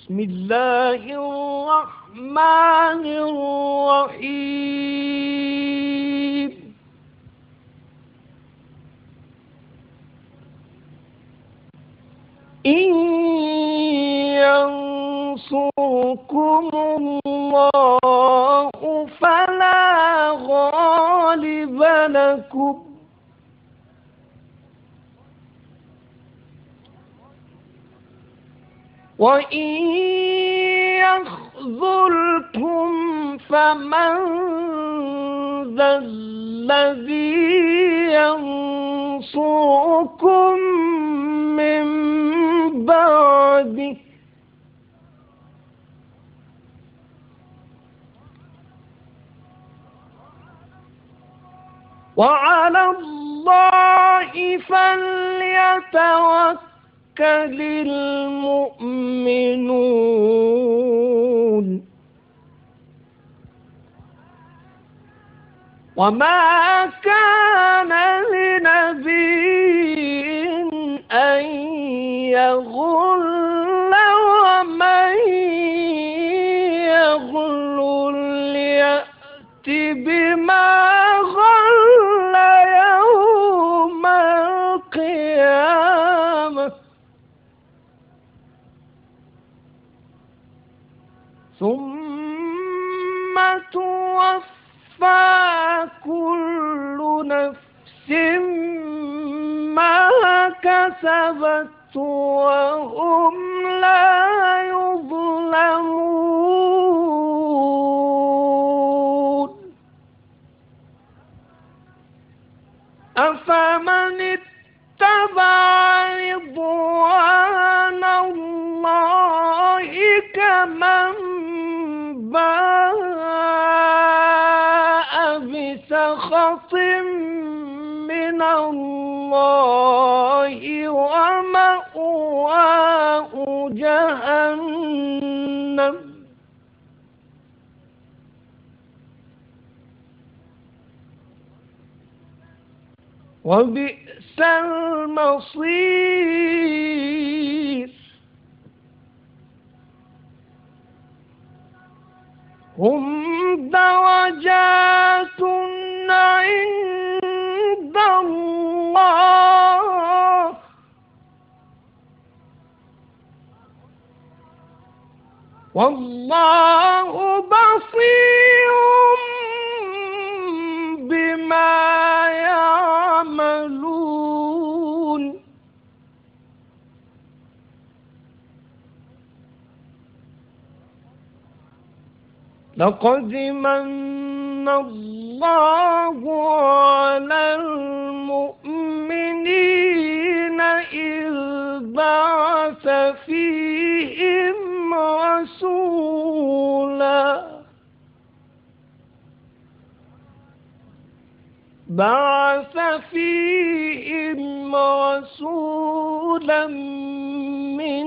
بسم الله الرحمن الرحيم إن ينصركم الله فلا غالب لكم وإن يخذلكم فمن ذا الذي ينصركم من بعده وعلى الله فليتوكل المؤمنون وما كان لنبي أن يغل ومن يغل ليأت بما غل يوم القيامة ثم توفى كل نفس ما كسبت وهم لا يظلمون أفمن اتبع رضوان الله كمن باء بسخط من الله ومأواه جهنم وبئس المصير هم درجات عند الله والله بصير بما يعملون لقد من الله على المؤمنين إذ بعث فيهم رسولا من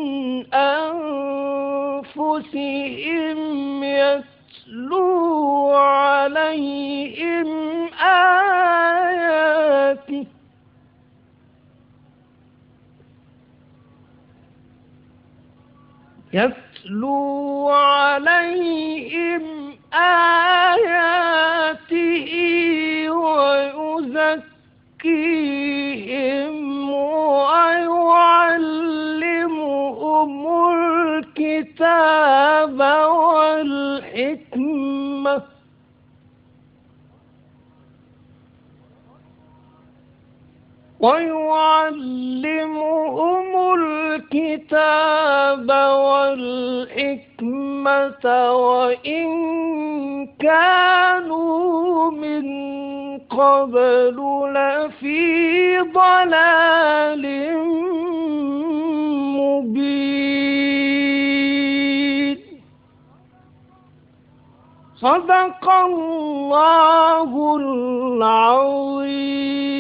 أنفسهم يتلو عليهم آياته ويزكيهم ويعلمهم الكتاب والحكمة وإن كانوا من قبل لفي ضلال مبين صدق الله العظيم.